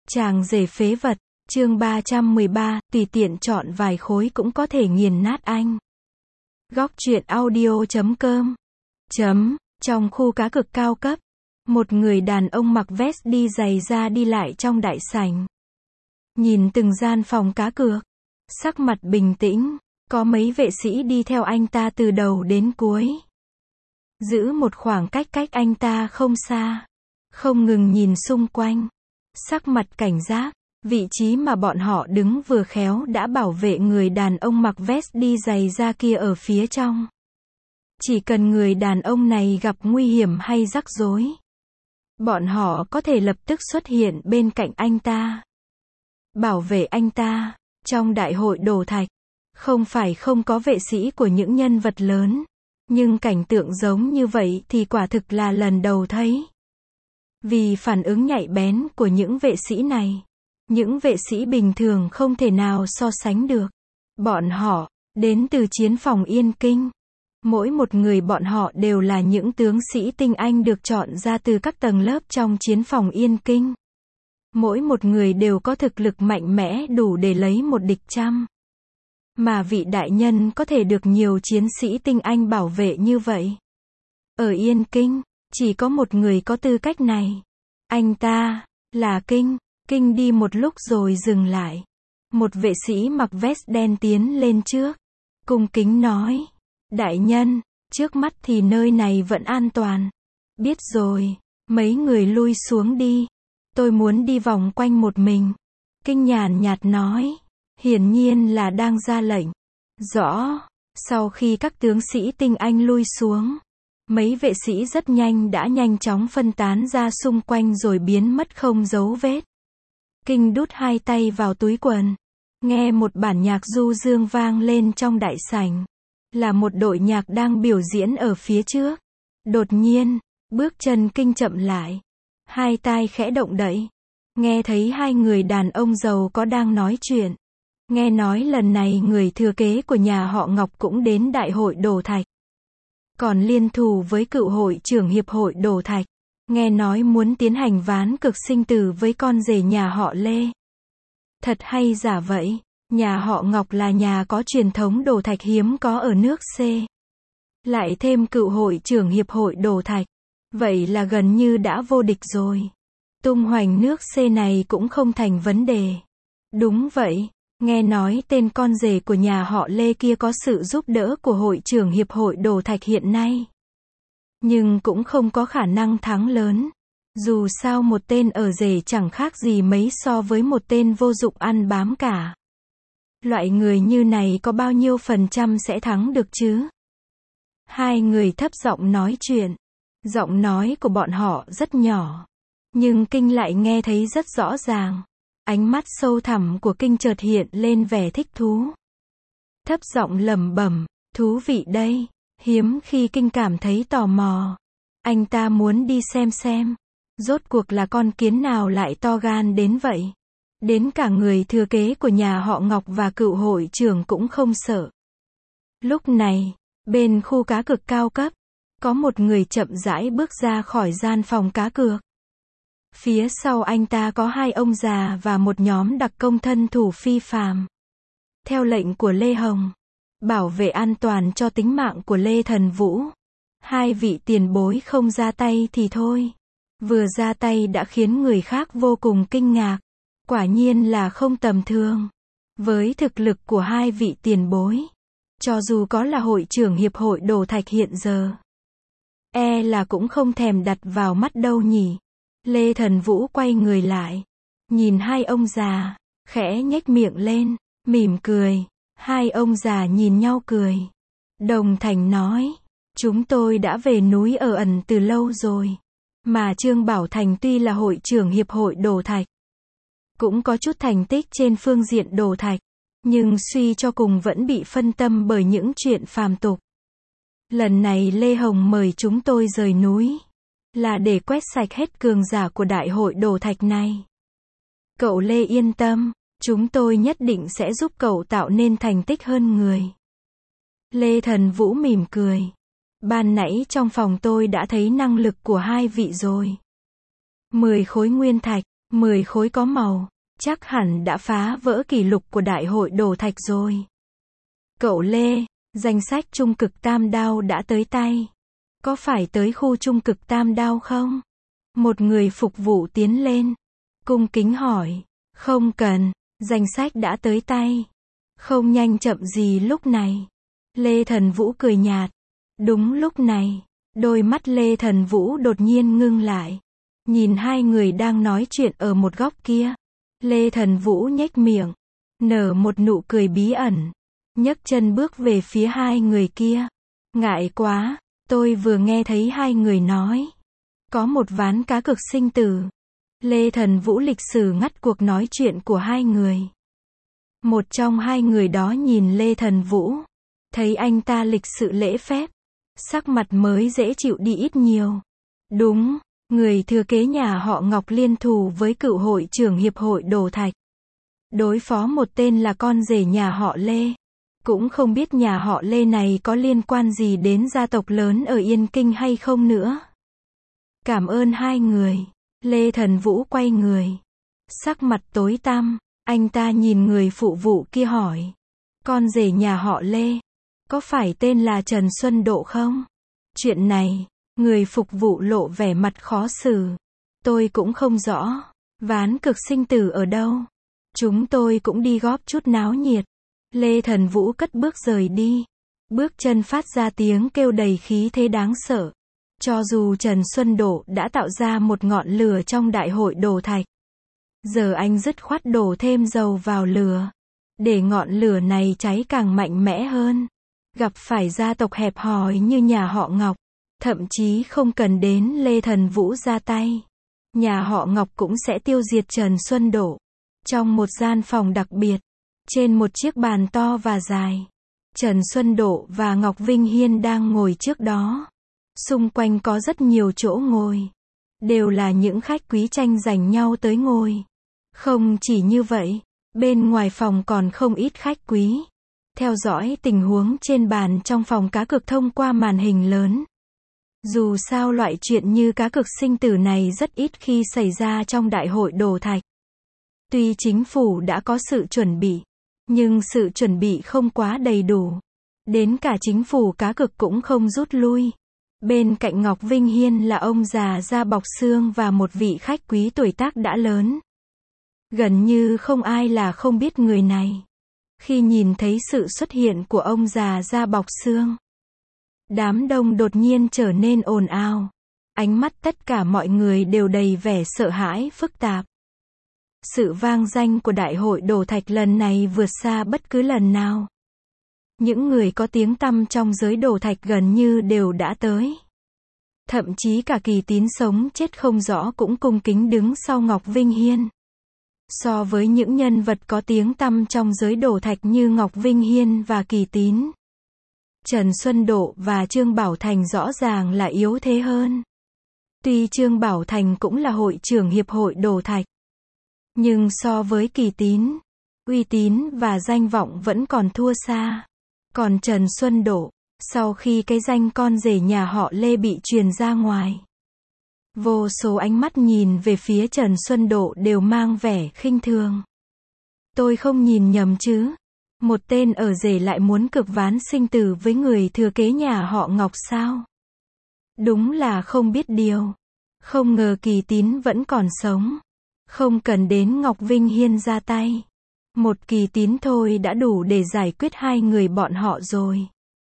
Chàng rể phế vật, chương 313, tùy tiện chọn vài khối cũng có thể nghiền nát anh. Góc truyện audio.com Trong khu cá cược cao cấp, một người đàn ông mặc vest đi giày da đi lại trong đại sảnh. Nhìn từng gian phòng cá cược, sắc mặt bình tĩnh, có mấy vệ sĩ đi theo anh ta từ đầu đến cuối. Giữ một khoảng cách cách anh ta không xa, không ngừng nhìn xung quanh, sắc mặt cảnh giác. Vị trí mà bọn họ đứng vừa khéo đã bảo vệ người đàn ông mặc vest đi giày da kia ở phía trong. Chỉ cần người đàn ông này gặp nguy hiểm hay rắc rối, bọn họ có thể lập tức xuất hiện bên cạnh anh ta, bảo vệ anh ta. Trong đại hội đồ thạch, không phải không có vệ sĩ của những nhân vật lớn, nhưng cảnh tượng giống như vậy thì quả thực là lần đầu thấy. Vì phản ứng nhạy bén của những vệ sĩ này, những vệ sĩ bình thường không thể nào so sánh được. Bọn họ đến từ chiến phòng Yên Kinh. Mỗi một người bọn họ đều là những tướng sĩ tinh anh được chọn ra từ các tầng lớp trong chiến phòng Yên Kinh. Mỗi một người đều có thực lực mạnh mẽ đủ để lấy một địch trăm. Mà vị đại nhân có thể được nhiều chiến sĩ tinh anh bảo vệ như vậy. Ở Yên Kinh, chỉ có một người có tư cách này. Anh ta là Kinh. Kinh đi một lúc rồi dừng lại. Một vệ sĩ mặc vest đen tiến lên trước, cung kính nói: đại nhân, trước mắt thì nơi này vẫn an toàn. Biết rồi, mấy người lui xuống đi. Tôi muốn đi vòng quanh một mình. Kinh nhàn nhạt nói, hiển nhiên là đang ra lệnh. Rõ. Sau khi các tướng sĩ tinh anh lui xuống, mấy vệ sĩ rất nhanh đã nhanh chóng phân tán ra xung quanh rồi biến mất không dấu vết. Kinh đút hai tay vào túi quần, nghe một bản nhạc du dương vang lên trong đại sảnh. Là một đội nhạc đang biểu diễn ở phía trước. Đột nhiên, bước chân Kinh chậm lại, hai tai khẽ động đậy, nghe thấy hai người đàn ông giàu có đang nói chuyện. Nghe nói lần này người thừa kế của nhà họ Ngọc cũng đến đại hội đồ thạch, còn liên thủ với cựu hội trưởng hiệp hội đồ thạch. Nghe nói muốn tiến hành ván cực sinh tử với con rể nhà họ Lê. Thật hay giả vậy? Nhà họ Ngọc là nhà có truyền thống đồ thạch hiếm có ở nước C. Lại thêm cựu hội trưởng hiệp hội đồ thạch. Vậy là gần như đã vô địch rồi. Tung hoành nước C này cũng không thành vấn đề. Đúng vậy, nghe nói tên con rể của nhà họ Lê kia có sự giúp đỡ của hội trưởng hiệp hội đồ thạch hiện nay. Nhưng cũng không có khả năng thắng lớn. Dù sao một tên ở rể chẳng khác gì mấy so với một tên vô dụng ăn bám cả. Loại người như này có bao nhiêu % sẽ thắng được chứ? Hai người thấp giọng nói chuyện. Giọng nói của bọn họ rất nhỏ, nhưng Kinh lại nghe thấy rất rõ ràng. Ánh mắt sâu thẳm của Kinh chợt hiện lên vẻ thích thú. Thấp giọng lẩm bẩm, thú vị đây. Hiếm khi Kinh cảm thấy tò mò. Anh ta muốn đi xem. Rốt cuộc là con kiến nào lại to gan đến vậy. Đến cả người thừa kế của nhà họ Ngọc và cựu hội trưởng cũng không sợ. Lúc này, bên khu cá cược cao cấp, có một người chậm rãi bước ra khỏi gian phòng cá cược. Phía sau anh ta có hai ông già và một nhóm đặc công thân thủ phi phàm. Theo lệnh của Lê Hồng, bảo vệ an toàn cho tính mạng của Lê Thần Vũ. Hai vị tiền bối không ra tay thì thôi. Vừa ra tay đã khiến người khác vô cùng kinh ngạc. Quả nhiên là không tầm thường. Với thực lực của hai vị tiền bối, cho dù có là hội trưởng hiệp hội đồ thạch hiện giờ, e là cũng không thèm đặt vào mắt đâu nhỉ. Lê Thần Vũ quay người lại, nhìn hai ông già, khẽ nhếch miệng lên, mỉm cười. Hai ông già nhìn nhau cười. Đồng thanh nói, chúng tôi đã về núi ở ẩn từ lâu rồi. Mà Trương Bảo Thành tuy là hội trưởng hiệp hội đồ thạch, cũng có chút thành tích trên phương diện đồ thạch, nhưng suy cho cùng vẫn bị phân tâm bởi những chuyện phàm tục. Lần này Lê Hồng mời chúng tôi rời núi, là để quét sạch hết cường giả của đại hội đồ thạch này. Cậu Lê yên tâm, chúng tôi nhất định sẽ giúp cậu tạo nên thành tích hơn người. Lê Thần Vũ mỉm cười. Ban nãy trong phòng tôi đã thấy năng lực của hai vị rồi. 10 khối nguyên thạch, 10 khối có màu, chắc hẳn đã phá vỡ kỷ lục của đại hội đồ thạch rồi. Cậu Lê, danh sách trung cực tam đao đã tới tay. Có phải tới khu trung cực tam đao không? Một người phục vụ tiến lên, cung kính hỏi. Không cần, danh sách đã tới tay. Không nhanh chậm gì lúc này. Lê Thần Vũ cười nhạt. Đúng lúc này, đôi mắt Lê Thần Vũ đột nhiên ngưng lại. Nhìn hai người đang nói chuyện ở một góc kia. Lê Thần Vũ nhếch miệng, nở một nụ cười bí ẩn, nhấc chân bước về phía hai người kia. Ngại quá, tôi vừa nghe thấy hai người nói. Có một ván cá cược sinh tử. Lê Thần Vũ lịch sử ngắt cuộc nói chuyện của hai người. Một trong hai người đó nhìn Lê Thần Vũ, thấy anh ta lịch sự lễ phép, sắc mặt mới dễ chịu đi ít nhiều. Đúng, người thừa kế nhà họ Ngọc liên thủ với cựu hội trưởng hiệp hội đồ thạch. Đối phó một tên là con rể nhà họ Lê. Cũng không biết nhà họ Lê này có liên quan gì đến gia tộc lớn ở Yên Kinh hay không nữa. Cảm ơn hai người. Lê Thần Vũ quay người. Sắc mặt tối tăm, anh ta nhìn người phụ vụ kia hỏi. Con rể nhà họ Lê, có phải tên là Trần Xuân Độ không? Chuyện này, người phục vụ lộ vẻ mặt khó xử. Tôi cũng không rõ. Ván cực sinh tử ở đâu? Chúng tôi cũng đi góp chút náo nhiệt. Lê Thần Vũ cất bước rời đi. Bước chân phát ra tiếng kêu đầy khí thế đáng sợ. Cho dù Trần Xuân Độ đã tạo ra một ngọn lửa trong đại hội đồ thạch. Giờ anh dứt khoát đổ thêm dầu vào lửa. Để ngọn lửa này cháy càng mạnh mẽ hơn. Gặp phải gia tộc hẹp hòi như nhà họ Ngọc. Thậm chí không cần đến Lê Thần Vũ ra tay. Nhà họ Ngọc cũng sẽ tiêu diệt Trần Xuân Độ. Trong một gian phòng đặc biệt. Trên một chiếc bàn to và dài. Trần Xuân Độ và Ngọc Vinh Hiên đang ngồi trước đó. Xung quanh có rất nhiều chỗ ngồi. Đều là những khách quý tranh giành nhau tới ngồi. Không chỉ như vậy, bên ngoài phòng còn không ít khách quý. Theo dõi tình huống trên bàn trong phòng cá cược thông qua màn hình lớn. Dù sao loại chuyện như cá cược sinh tử này rất ít khi xảy ra trong đại hội đồ thạch. Tuy chính phủ đã có sự chuẩn bị, nhưng sự chuẩn bị không quá đầy đủ. Đến cả chính phủ cá cược cũng không rút lui. Bên cạnh Ngọc Vinh Hiên là ông già da bọc xương và một vị khách quý tuổi tác đã lớn. Gần như không ai là không biết người này. Khi nhìn thấy sự xuất hiện của ông già da bọc xương, đám đông đột nhiên trở nên ồn ào. Ánh mắt tất cả mọi người đều đầy vẻ sợ hãi phức tạp. Sự vang danh của đại hội đồ thạch lần này vượt xa bất cứ lần nào. Những người có tiếng tăm trong giới đồ thạch gần như đều đã tới. Thậm chí cả Kỳ Tín sống chết không rõ cũng cung kính đứng sau Ngọc Vinh Hiên. So với những nhân vật có tiếng tăm trong giới đồ thạch như Ngọc Vinh Hiên và Kỳ Tín, Trần Xuân Độ và Trương Bảo Thành rõ ràng là yếu thế hơn. Tuy Trương Bảo Thành cũng là hội trưởng hiệp hội đồ thạch, nhưng so với Kỳ Tín, uy tín và danh vọng vẫn còn thua xa. Còn Trần Xuân Độ, sau khi cái danh con rể nhà họ Lê bị truyền ra ngoài, vô số ánh mắt nhìn về phía Trần Xuân Độ đều mang vẻ khinh thường. Tôi không nhìn nhầm chứ? Một tên ở rể lại muốn cược ván sinh tử với người thừa kế nhà họ Ngọc sao? Đúng là không biết điều. Không ngờ Kỳ Tín vẫn còn sống. Không cần đến Ngọc Vinh Hiên ra tay. Một Kỳ Tín thôi đã đủ để giải quyết hai người bọn họ rồi.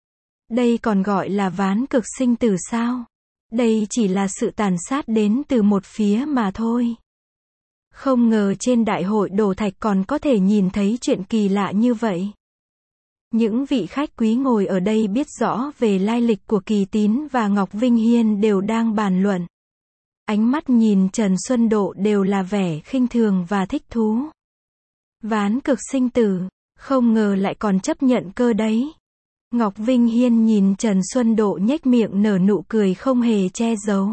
Đây còn gọi là ván cực sinh tử sao? Đây chỉ là sự tàn sát đến từ một phía mà thôi. Không ngờ trên đại hội đồ thạch còn có thể nhìn thấy chuyện kỳ lạ như vậy. Những vị khách quý ngồi ở đây biết rõ về lai lịch của Kỳ Tín và Ngọc Vinh Hiên đều đang bàn luận. Ánh mắt nhìn Trần Xuân Độ đều là vẻ khinh thường và thích thú. Ván cực sinh tử, không ngờ lại còn chấp nhận cơ đấy. Ngọc Vinh Hiên nhìn Trần Xuân Độ nhếch miệng nở nụ cười không hề che giấu.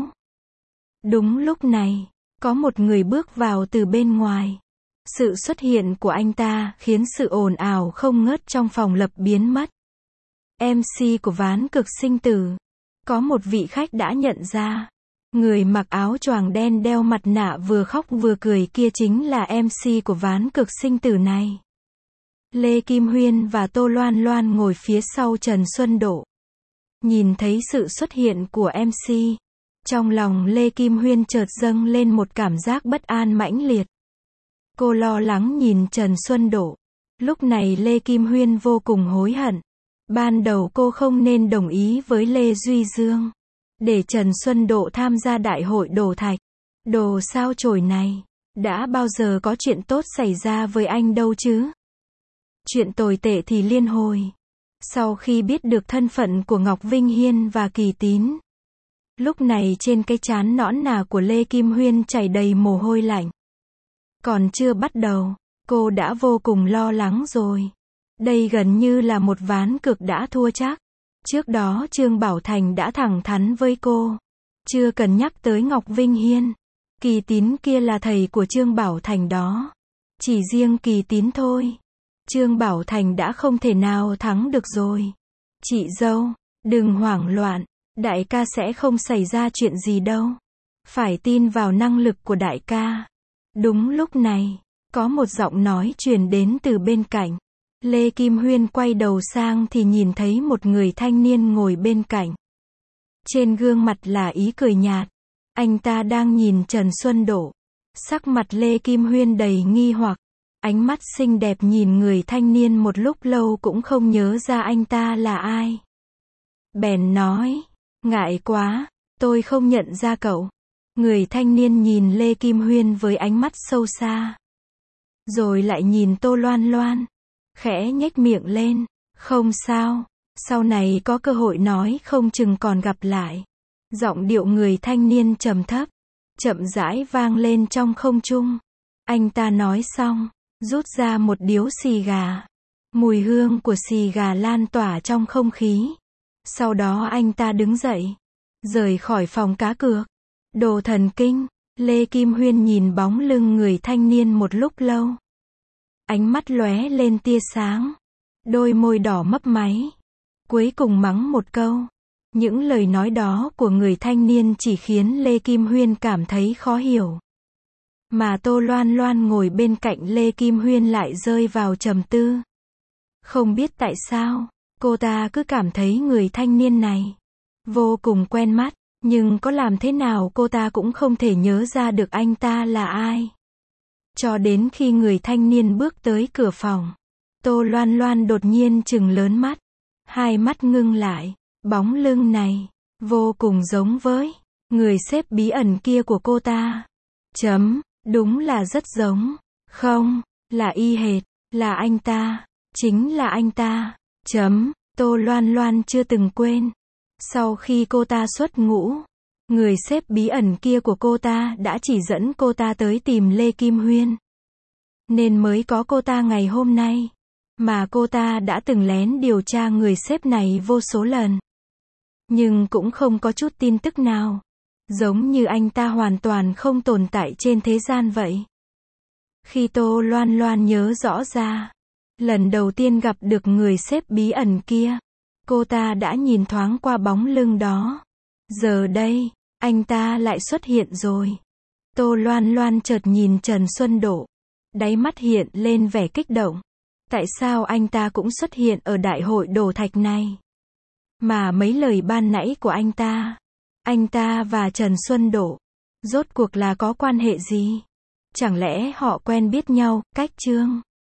Đúng lúc này, có một người bước vào từ bên ngoài. Sự xuất hiện của anh ta khiến sự ồn ào không ngớt trong phòng lập biến mất. MC của ván cực sinh tử. Có một vị khách đã nhận ra. Người mặc áo choàng đen đeo mặt nạ vừa khóc vừa cười kia chính là MC của ván cực sinh tử này. Lê Kim Huyên và Tô Loan Loan ngồi phía sau Trần Xuân Độ. Nhìn thấy sự xuất hiện của MC, trong lòng Lê Kim Huyên chợt dâng lên một cảm giác bất an mãnh liệt. Cô lo lắng nhìn Trần Xuân Độ. Lúc này Lê Kim Huyên vô cùng hối hận. Ban đầu cô không nên đồng ý với Lê Duy Dương, để Trần Xuân Độ tham gia đại hội đổ thạch. Đồ sao chổi này, đã bao giờ có chuyện tốt xảy ra với anh đâu chứ? Chuyện tồi tệ thì liên hồi. Sau khi biết được thân phận của Ngọc Vinh Hiên và Kỳ Tín, lúc này trên cái trán nõn nà của Lê Kim Huyên chảy đầy mồ hôi lạnh. Còn chưa bắt đầu, cô đã vô cùng lo lắng rồi. Đây gần như là một ván cược đã thua chắc. Trước đó Trương Bảo Thành đã thẳng thắn với cô. Chưa cần nhắc tới Ngọc Vinh Hiên. Kỳ Tín kia là thầy của Trương Bảo Thành đó. Chỉ riêng Kỳ Tín thôi, Trương Bảo Thành đã không thể nào thắng được rồi. Chị dâu, đừng hoảng loạn. Đại ca sẽ không xảy ra chuyện gì đâu. Phải tin vào năng lực của đại ca. Đúng lúc này, có một giọng nói truyền đến từ bên cạnh. Lê Kim Huyên quay đầu sang thì nhìn thấy một người thanh niên ngồi bên cạnh. Trên gương mặt là ý cười nhạt. Anh ta đang nhìn Trần Xuân Độ. Sắc mặt Lê Kim Huyên đầy nghi hoặc. Ánh mắt xinh đẹp nhìn người thanh niên một lúc lâu cũng không nhớ ra anh ta là ai. Bèn nói, ngại quá, tôi không nhận ra cậu. Người thanh niên nhìn Lê Kim Huyên với ánh mắt sâu xa. Rồi lại nhìn Tô Loan Loan. Khẽ nhếch miệng lên, không sao, sau này có cơ hội nói không chừng còn gặp lại. Giọng điệu người thanh niên trầm thấp, chậm rãi vang lên trong không trung. Anh ta nói xong, rút ra một điếu xì gà. Mùi hương của xì gà lan tỏa trong không khí. Sau đó anh ta đứng dậy, rời khỏi phòng cá cược. Đồ thần kinh, Lê Kim Huyên nhìn bóng lưng người thanh niên một lúc lâu. Ánh mắt lóe lên tia sáng. Đôi môi đỏ mấp máy. Cuối cùng mắng một câu. Những lời nói đó của người thanh niên chỉ khiến Lê Kim Huyên cảm thấy khó hiểu. Mà Tô Loan Loan ngồi bên cạnh Lê Kim Huyên lại rơi vào trầm tư. Không biết tại sao, cô ta cứ cảm thấy người thanh niên này vô cùng quen mắt, nhưng có làm thế nào cô ta cũng không thể nhớ ra được anh ta là ai. Cho đến khi người thanh niên bước tới cửa phòng, Tô Loan Loan đột nhiên trừng lớn mắt, hai mắt ngưng lại. Bóng lưng này vô cùng giống với người sếp bí ẩn kia của cô ta. Đúng là rất giống. Không, là y hệt, là anh ta, chính là anh ta. Tô Loan Loan chưa từng quên. Sau khi cô ta xuất ngũ, người sếp bí ẩn kia của cô ta đã chỉ dẫn cô ta tới tìm Lê Kim Huyên. Nên mới có cô ta ngày hôm nay. Mà cô ta đã từng lén điều tra người sếp này vô số lần. Nhưng cũng không có chút tin tức nào. Giống như anh ta hoàn toàn không tồn tại trên thế gian vậy. Khi Tô Loan Loan nhớ rõ ra, lần đầu tiên gặp được người sếp bí ẩn kia, cô ta đã nhìn thoáng qua bóng lưng đó. Giờ đây, anh ta lại xuất hiện rồi. Tô Loan Loan chợt nhìn Trần Xuân Độ. Đáy mắt hiện lên vẻ kích động. Tại sao anh ta cũng xuất hiện ở đại hội đổ thạch này? Mà mấy lời ban nãy của anh ta và Trần Xuân Độ, rốt cuộc là có quan hệ gì? Chẳng lẽ họ quen biết nhau, cách Trương